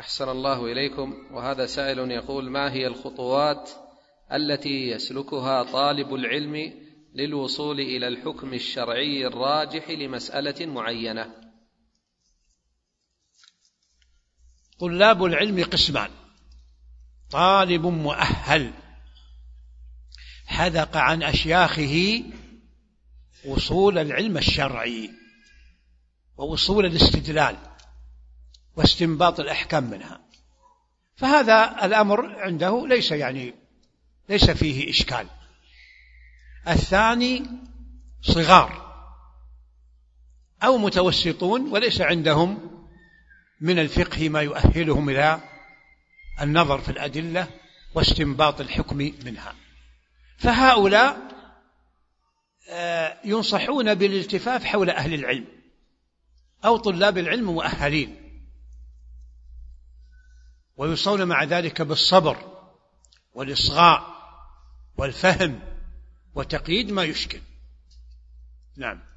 أحسن الله إليكم. وهذا سائل يقول: ما هي الخطوات التي يسلكها طالب العلم للوصول إلى الحكم الشرعي الراجح لمسألة معينة؟ طلاب العلم قسمان: طالب مؤهل حذق عن أشياخه وصول العلم الشرعي ووصول الاستدلال واستنباط الأحكام منها، فهذا الأمر عنده ليس فيه إشكال. الثاني صغار أو متوسطون وليس عندهم من الفقه ما يؤهلهم إلى النظر في الأدلة واستنباط الحكم منها، فهؤلاء ينصحون بالالتفاف حول أهل العلم أو طلاب العلم مؤهلين، ويوصون مع ذلك بالصبر والإصغاء والفهم وتقييد ما يشكل. نعم.